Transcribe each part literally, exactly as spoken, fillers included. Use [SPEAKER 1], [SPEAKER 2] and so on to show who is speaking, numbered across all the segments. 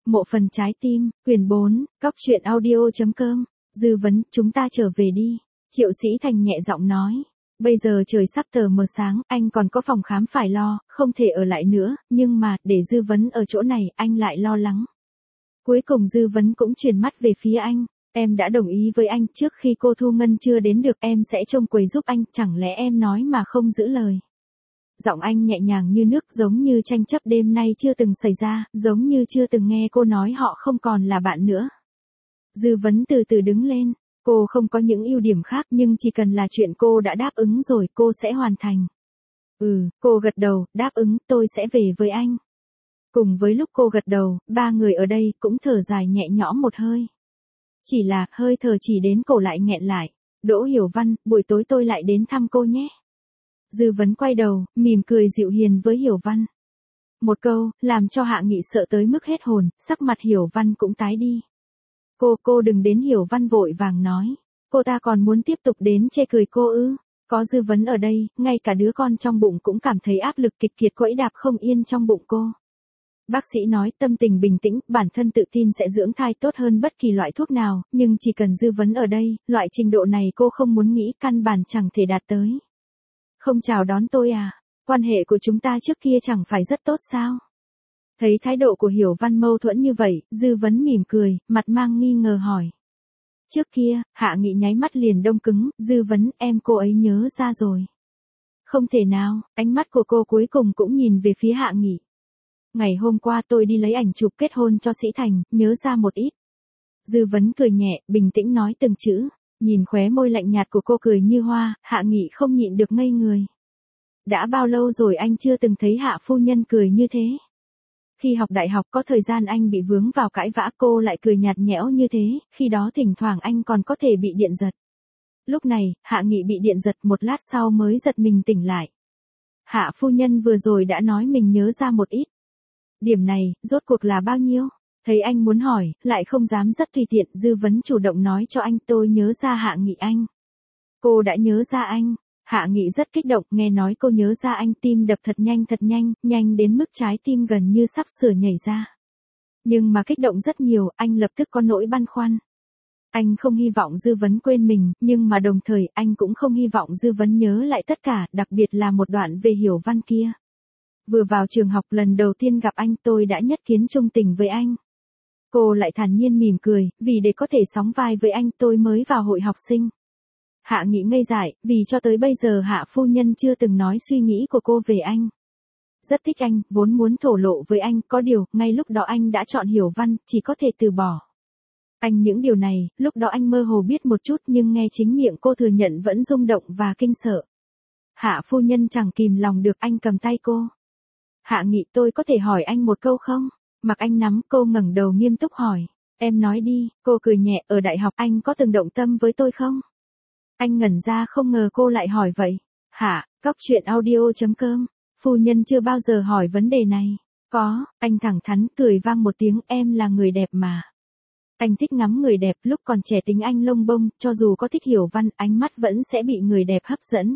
[SPEAKER 1] Mộ phần trái tim, quyển bốn, cóc truyện audio.com, Dư vấn, chúng ta trở về đi. Triệu Sĩ Thành nhẹ giọng nói. Bây giờ trời sắp tờ mờ sáng, anh còn có phòng khám phải lo, không thể ở lại nữa, nhưng mà, để Dư vấn ở chỗ này, anh lại lo lắng. Cuối cùng Dư vấn cũng chuyển mắt về phía anh. Em đã đồng ý với anh, trước khi cô Thu Ngân chưa đến được em sẽ trông quầy giúp anh, chẳng lẽ em nói mà không giữ lời. Giọng anh nhẹ nhàng như nước, giống như tranh chấp đêm nay chưa từng xảy ra, giống như chưa từng nghe cô nói họ không còn là bạn nữa. Dư vấn từ từ đứng lên, cô không có những ưu điểm khác nhưng chỉ cần là chuyện cô đã đáp ứng rồi cô sẽ hoàn thành. Ừ, cô gật đầu, đáp ứng, tôi sẽ về với anh. Cùng với lúc cô gật đầu, ba người ở đây cũng thở dài nhẹ nhõm một hơi. Chỉ là, hơi thở chỉ đến cổ lại nghẹn lại. Đỗ Hiểu Văn, buổi tối tôi lại đến thăm cô nhé. Dư vấn quay đầu, mỉm cười dịu hiền với Hiểu Văn. Một câu, làm cho Hạ Nghị sợ tới mức hết hồn, sắc mặt Hiểu Văn cũng tái đi. Cô, cô đừng đến. Hiểu Văn vội vàng nói. Cô ta còn muốn tiếp tục đến chê cười cô ư? Có Dư vấn ở đây, ngay cả đứa con trong bụng cũng cảm thấy áp lực kịch kiệt quẫy đạp không yên trong bụng cô. Bác sĩ nói tâm tình bình tĩnh, bản thân tự tin sẽ dưỡng thai tốt hơn bất kỳ loại thuốc nào, nhưng chỉ cần Dư vấn ở đây, loại trình độ này cô không muốn nghĩ, căn bản chẳng thể đạt tới. Không chào đón tôi à? Quan hệ của chúng ta trước kia chẳng phải rất tốt sao? Thấy thái độ của Hiểu Văn mâu thuẫn như vậy, Dư vấn mỉm cười, mặt mang nghi ngờ hỏi. Trước kia, Hạ Nghị nháy mắt liền đông cứng, Dư vấn, em cô ấy nhớ ra rồi. Không thể nào, ánh mắt của cô cuối cùng cũng nhìn về phía Hạ Nghị. Ngày hôm qua tôi đi lấy ảnh chụp kết hôn cho Sĩ Thành, nhớ ra một ít. Dư vấn cười nhẹ, bình tĩnh nói từng chữ. Nhìn khóe môi lạnh nhạt của cô cười như hoa, Hạ Nghị không nhịn được ngây người. Đã bao lâu rồi anh chưa từng thấy Hạ phu nhân cười như thế? Khi học đại học có thời gian anh bị vướng vào cãi vã, cô lại cười nhạt nhẽo như thế, khi đó thỉnh thoảng anh còn có thể bị điện giật. Lúc này, Hạ Nghị bị điện giật, một lát sau mới giật mình tỉnh lại. Hạ phu nhân vừa rồi đã nói mình nhớ ra một ít. Điểm này, rốt cuộc là bao nhiêu? Thấy anh muốn hỏi, lại không dám rất tùy tiện, Dư vấn chủ động nói cho anh, tôi nhớ ra Hạ Nghị anh. Cô đã nhớ ra anh. Hạ Nghị rất kích động, nghe nói cô nhớ ra anh, tim đập thật nhanh thật nhanh, nhanh đến mức trái tim gần như sắp sửa nhảy ra. Nhưng mà kích động rất nhiều, anh lập tức có nỗi băn khoăn. Anh không hy vọng Dư vấn quên mình, nhưng mà đồng thời anh cũng không hy vọng Dư vấn nhớ lại tất cả, đặc biệt là một đoạn về Hiểu Văn kia. Vừa vào trường học lần đầu tiên gặp anh, tôi đã nhất kiến trung tình với anh. Cô lại thản nhiên mỉm cười, vì để có thể sóng vai với anh tôi mới vào hội học sinh. Hạ Nghị ngây dại, vì cho tới bây giờ Hạ phu nhân chưa từng nói suy nghĩ của cô về anh. Rất thích anh, vốn muốn thổ lộ với anh, có điều, ngay lúc đó anh đã chọn Hiểu Văn, chỉ có thể từ bỏ. Anh những điều này, lúc đó anh mơ hồ biết một chút nhưng nghe chính miệng cô thừa nhận vẫn rung động và kinh sợ. Hạ phu nhân chẳng kìm lòng được, anh cầm tay cô. Hạ Nghị, tôi có thể hỏi anh một câu không? Mặc anh nắm, cô ngẩng đầu nghiêm túc hỏi. Em nói đi, cô cười nhẹ, ở đại học anh có từng động tâm với tôi không? Anh ngẩn ra không ngờ cô lại hỏi vậy. Hả, cóc truyện audio.com, phu nhân chưa bao giờ hỏi vấn đề này. Có, anh thẳng thắn cười vang một tiếng, em là người đẹp mà. Anh thích ngắm người đẹp, lúc còn trẻ tính anh lông bông, cho dù có thích Hiểu Văn, ánh mắt vẫn sẽ bị người đẹp hấp dẫn.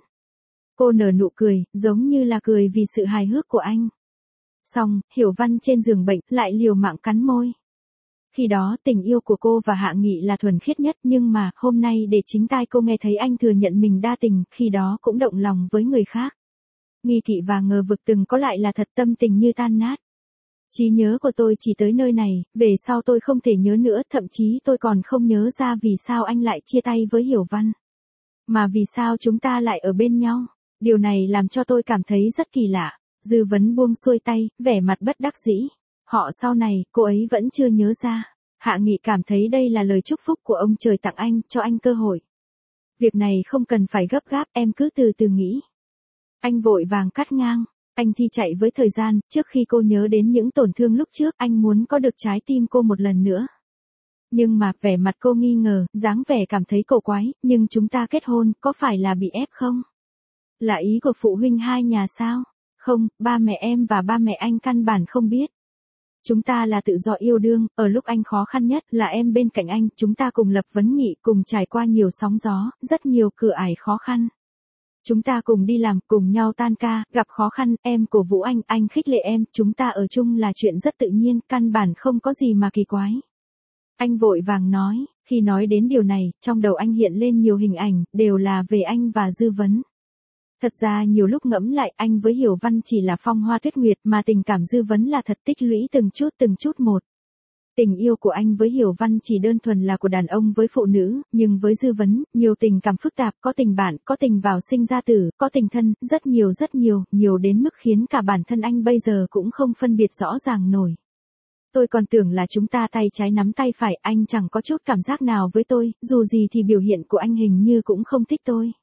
[SPEAKER 1] Cô nở nụ cười, giống như là cười vì sự hài hước của anh. Xong, Hiểu Văn trên giường bệnh, lại liều mạng cắn môi. Khi đó tình yêu của cô và Hạ Nghị là thuần khiết nhất, nhưng mà, hôm nay để chính tai cô nghe thấy anh thừa nhận mình đa tình, khi đó cũng động lòng với người khác. Nghi kỵ và ngờ vực từng có lại là thật, tâm tình như tan nát. Trí nhớ của tôi chỉ tới nơi này, về sau tôi không thể nhớ nữa, thậm chí tôi còn không nhớ ra vì sao anh lại chia tay với Hiểu Văn. Mà vì sao chúng ta lại ở bên nhau, điều này làm cho tôi cảm thấy rất kỳ lạ. Dư vấn buông xuôi tay, vẻ mặt bất đắc dĩ. Họ sau này, cô ấy vẫn chưa nhớ ra. Hạ Nghị cảm thấy đây là lời chúc phúc của ông trời tặng anh, cho anh cơ hội. Việc này không cần phải gấp gáp, em cứ từ từ nghĩ. Anh vội vàng cắt ngang. Anh thi chạy với thời gian, trước khi cô nhớ đến những tổn thương lúc trước, anh muốn có được trái tim cô một lần nữa. Nhưng mà, vẻ mặt cô nghi ngờ, dáng vẻ cảm thấy cổ quái, nhưng chúng ta kết hôn, có phải là bị ép không? Là ý của phụ huynh hai nhà sao? Không, ba mẹ em và ba mẹ anh căn bản không biết. Chúng ta là tự do yêu đương, ở lúc anh khó khăn nhất là em bên cạnh anh, chúng ta cùng lập vấn nghị, cùng trải qua nhiều sóng gió, rất nhiều cửa ải khó khăn. Chúng ta cùng đi làm, cùng nhau tan ca, gặp khó khăn, em cổ vũ anh, anh khích lệ em, chúng ta ở chung là chuyện rất tự nhiên, căn bản không có gì mà kỳ quái. Anh vội vàng nói, khi nói đến điều này, trong đầu anh hiện lên nhiều hình ảnh, đều là về anh và Dư Vấn. Thật ra nhiều lúc ngẫm lại, anh với Hiểu Văn chỉ là phong hoa tuyết nguyệt, mà tình cảm Dư Vấn là thật tích lũy từng chút từng chút một. Tình yêu của anh với Hiểu Văn chỉ đơn thuần là của đàn ông với phụ nữ, nhưng với Dư Vấn, nhiều tình cảm phức tạp, có tình bạn, có tình vào sinh ra tử, có tình thân, rất nhiều rất nhiều, nhiều đến mức khiến cả bản thân anh bây giờ cũng không phân biệt rõ ràng nổi. Tôi còn tưởng là chúng ta tay trái nắm tay phải, anh chẳng có chút cảm giác nào với tôi, dù gì thì biểu hiện của anh hình như cũng không thích tôi.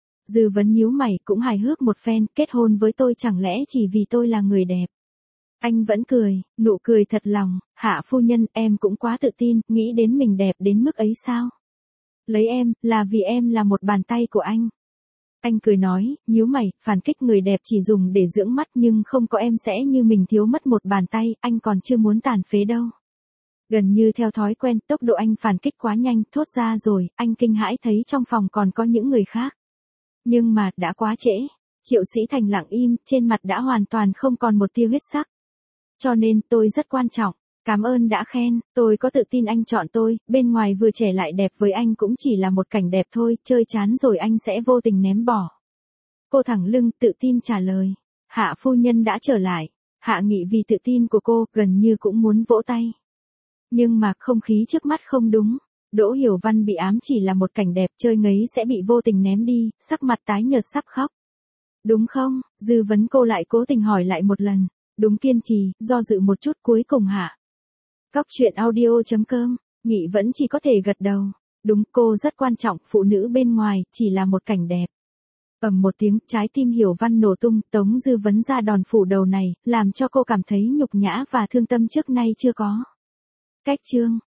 [SPEAKER 1] Dư Vấn nhíu mày, cũng hài hước một phen, kết hôn với tôi chẳng lẽ chỉ vì tôi là người đẹp. Anh vẫn cười, nụ cười thật lòng, Hạ phu nhân, em cũng quá tự tin, nghĩ đến mình đẹp đến mức ấy sao? Lấy em, là vì em là một bàn tay của anh. Anh cười nói, nhíu mày, phản kích người đẹp chỉ dùng để dưỡng mắt nhưng không có em sẽ như mình thiếu mất một bàn tay, anh còn chưa muốn tàn phế đâu. Gần như theo thói quen, tốc độ anh phản kích quá nhanh, thốt ra rồi, anh kinh hãi thấy trong phòng còn có những người khác. Nhưng mà, đã quá trễ. Triệu Sĩ Thành lặng im, trên mặt đã hoàn toàn không còn một tia huyết sắc. Cho nên, tôi rất quan trọng. Cảm ơn đã khen, tôi có tự tin anh chọn tôi, bên ngoài vừa trẻ lại đẹp với anh cũng chỉ là một cảnh đẹp thôi, chơi chán rồi anh sẽ vô tình ném bỏ. Cô thẳng lưng, tự tin trả lời. Hạ phu nhân đã trở lại. Hạ Nghị vì tự tin của cô, gần như cũng muốn vỗ tay. Nhưng mà, không khí trước mắt không đúng. Đỗ Hiểu Văn bị ám chỉ là một cảnh đẹp, chơi ngấy sẽ bị vô tình ném đi, sắc mặt tái nhợt sắp khóc. Đúng không? Dư Vấn cô lại cố tình hỏi lại một lần. Đúng, kiên trì, do dự một chút cuối cùng hạ. Cóc truyện audio chấm com, Nghị vẫn chỉ có thể gật đầu. Đúng, cô rất quan trọng, phụ nữ bên ngoài, chỉ là một cảnh đẹp. Ầm một tiếng, trái tim Hiểu Văn nổ tung, Tống Dư Vấn ra đòn phủ đầu này, làm cho cô cảm thấy nhục nhã và thương tâm trước nay chưa có. Cách chương